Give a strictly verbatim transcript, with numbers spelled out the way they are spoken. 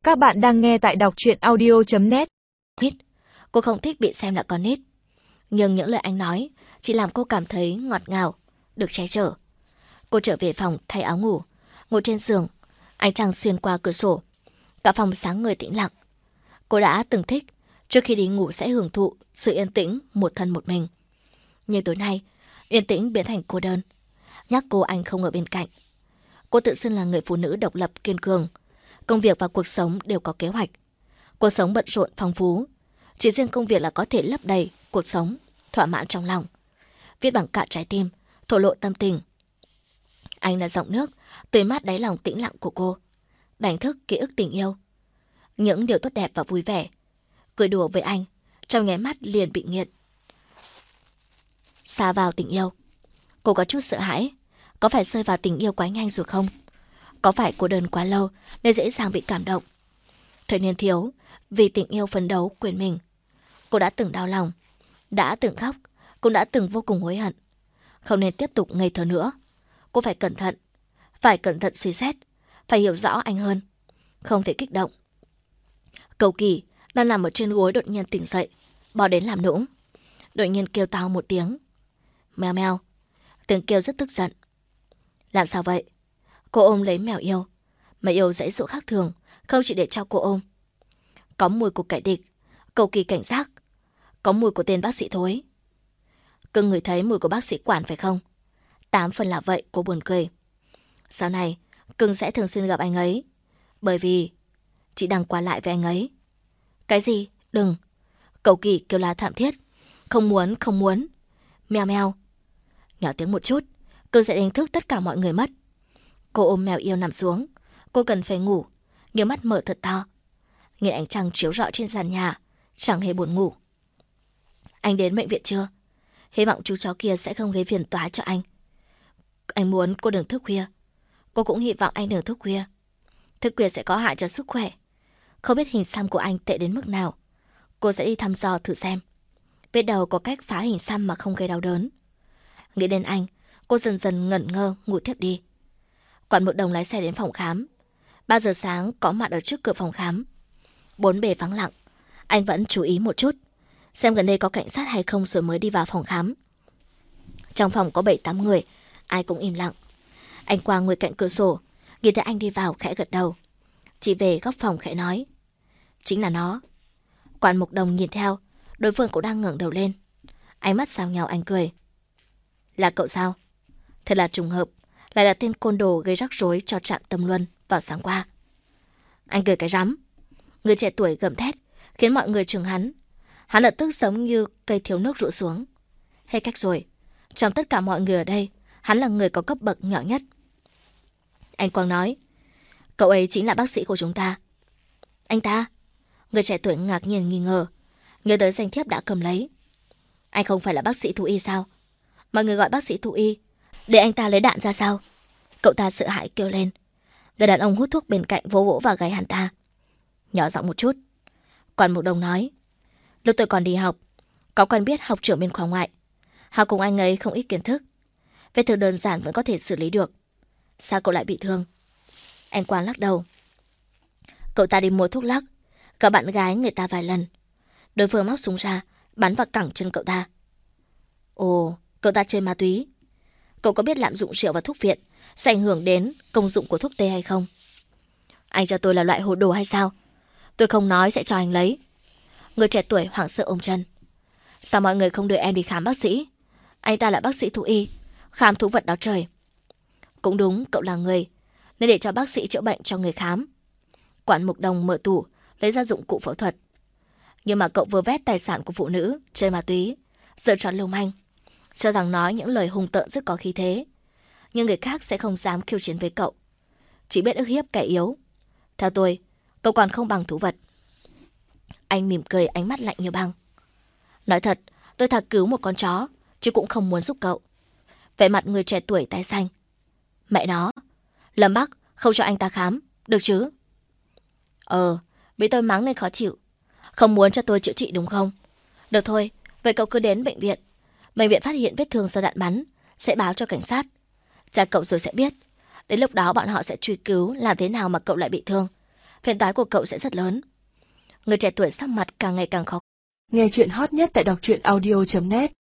Các bạn đang nghe tại đọc truyện audio chấm net. Cô không thích bị xem là con nít. Nhưng những lời anh nói chỉ làm cô cảm thấy ngọt ngào, được che chở. Cô trở về phòng thay áo ngủ, ngồi trên giường, ánh trăng xuyên qua cửa sổ. Cả phòng sáng ngời tĩnh lặng. Cô đã từng thích trước khi đi ngủ sẽ hưởng thụ sự yên tĩnh một thân một mình. Nhưng tối nay, yên tĩnh biến thành cô đơn. Nhắc cô anh không ở bên cạnh. Cô tự xưng là người phụ nữ độc lập kiên cường. Công việc và cuộc sống đều có kế hoạch. Cuộc sống bận rộn phong phú. Chỉ riêng công việc là có thể lấp đầy cuộc sống, thỏa mãn trong lòng. Viết bằng cạn trái tim, thổ lộ tâm tình. Anh là giọng nước, tươi mát đáy lòng tĩnh lặng của cô. Đánh thức ký ức tình yêu. Những điều tốt đẹp và vui vẻ. Cười đùa với anh, trong nháy mắt liền bị nghiện. Xa vào tình yêu. Cô có chút sợ hãi. Có phải rơi vào tình yêu quá nhanh rồi không? Có phải cô đơn quá lâu nên dễ dàng bị cảm động? Thời niên thiếu, vì tình yêu phấn đấu quên mình. Cô đã từng đau lòng, đã từng khóc, cũng đã từng vô cùng hối hận. Không nên tiếp tục ngây thơ nữa. Cô phải cẩn thận, phải cẩn thận suy xét, phải hiểu rõ anh hơn. Không thể kích động. Cầu Kỳ đang nằm ở trên gối đột nhiên tỉnh dậy, bò đến làm nũng. Đột nhiên kêu to một tiếng. Mèo mèo. Tiếng kêu rất tức giận. Làm sao vậy? Cô ôm lấy mèo yêu. Mèo yêu dãy dụ khác thường, không chỉ để cho cô ôm. Có mùi của kẻ địch. Cầu Kỳ cảnh giác. Có mùi của tên bác sĩ thối. Cưng ngửi thấy mùi của bác sĩ Quản phải không? Tám phần là vậy, cô buồn cười. Sau này, cưng sẽ thường xuyên gặp anh ấy. Bởi vì chị đang qua lại với anh ấy. Cái gì? Đừng. Cầu Kỳ kêu la thảm thiết. Không muốn, không muốn. Mèo mèo. Nhỏ tiếng một chút, cưng sẽ đánh thức tất cả mọi người mất. Cô ôm mèo yêu nằm xuống. Cô cần phải ngủ, nhưng mắt mở thật to. Nhìn ánh trăng chiếu rọi trên sàn nhà, chẳng hề buồn ngủ. Anh đến bệnh viện chưa? Hy vọng chú chó kia sẽ không gây phiền toái cho anh. Anh muốn cô đừng thức khuya. Cô cũng hy vọng anh đừng thức khuya. Thức khuya sẽ có hại cho sức khỏe. Không biết hình xăm của anh tệ đến mức nào. Cô sẽ đi thăm dò thử xem. Biết đầu có cách phá hình xăm mà không gây đau đớn. Nghĩ đến anh, cô dần dần ngẩn ngơ ngủ thiếp đi. Quản Mục Đồng lái xe đến phòng khám. Ba giờ sáng có mặt ở trước cửa phòng khám. Bốn bề vắng lặng. Anh vẫn chú ý một chút, xem gần đây có cảnh sát hay không rồi mới đi vào phòng khám. Trong phòng có bảy tám người, ai cũng im lặng. Anh qua ngồi cạnh cửa sổ, nhìn thấy anh đi vào khẽ gật đầu. Chị về góc phòng khẽ nói. Chính là nó. Quản Mục Đồng nhìn theo, đối phương cũng đang ngẩng đầu lên. Ánh mắt giao nhau, anh cười. Là cậu sao? Thật là trùng hợp, lại là tên côn đồ gây rắc rối cho trạm Tâm Luân vào sáng qua. Anh cười cái rắm. Người trẻ tuổi gầm thét, khiến mọi người chừng hắn. Hắn lập tức giống như cây thiếu nước rũ xuống. Hết cách rồi. Trong tất cả mọi người ở đây, hắn là người có cấp bậc nhỏ nhất. Anh Quang nói. Cậu ấy chính là bác sĩ của chúng ta. Anh ta? Người trẻ tuổi ngạc nhiên nghi ngờ. Nhớ tới danh thiếp đã cầm lấy. Anh không phải là bác sĩ thú y sao? Mọi người gọi bác sĩ thú y để anh ta lấy đạn ra sao? Cậu ta sợ hãi kêu lên. Người đàn ông hút thuốc bên cạnh vỗ vỗ vào gáy hắn ta. Nhỏ giọng một chút. Quản Mục Đồng nói. Lúc tôi còn đi học, có quen biết học trưởng bên khoa ngoại. Học cùng anh ấy không ít kiến thức. Vết thương đơn giản vẫn có thể xử lý được. Sao cậu lại bị thương? Anh Quang lắc đầu. Cậu ta đi mua thuốc lắc, gặp bạn gái người ta vài lần. Đối phương móc súng ra, bắn vào cẳng chân cậu ta. Ồ, cậu ta chơi ma túy. Cậu có biết lạm dụng rượu và thuốc viện sẽ ảnh hưởng đến công dụng của thuốc tê hay không? Anh cho tôi là loại hồ đồ hay sao? Tôi không nói sẽ cho anh lấy. Người trẻ tuổi hoảng sợ ôm chân. Sao mọi người không đưa em đi khám bác sĩ? Anh ta là bác sĩ thú y, khám thú vật đó trời. Cũng đúng, cậu là người, nên để cho bác sĩ chữa bệnh cho người khám. Quản Mục Đồng mở tủ, lấy ra dụng cụ phẫu thuật. Nhưng mà cậu vừa vét tài sản của phụ nữ, chơi ma túy, giở trò lưu manh, cho rằng nói những lời hung tợn rất có khí thế. Nhưng người khác sẽ không dám khiêu chiến với cậu, chỉ biết ức hiếp kẻ yếu. Theo tôi, cậu còn không bằng thú vật. Anh mỉm cười, ánh mắt lạnh như băng. Nói thật, tôi thà cứu một con chó, chứ cũng không muốn giúp cậu. Vẻ mặt người trẻ tuổi tái xanh. Mẹ nó, Lâm Bắc không cho anh ta khám, được chứ? Ờ, bị tôi mắng nên khó chịu. Không muốn cho tôi chữa trị đúng không? Được thôi, vậy cậu cứ đến bệnh viện. Bệnh viện phát hiện vết thương do đạn bắn, sẽ báo cho cảnh sát. Cha cậu rồi sẽ biết. Đến lúc đó bọn họ sẽ truy cứu làm thế nào mà cậu lại bị thương. phiền toái của cậu sẽ rất lớn. Người trẻ tuổi sắc mặt càng ngày càng khó. Nghe chuyện hot nhất tại đọc truyện audio chấm net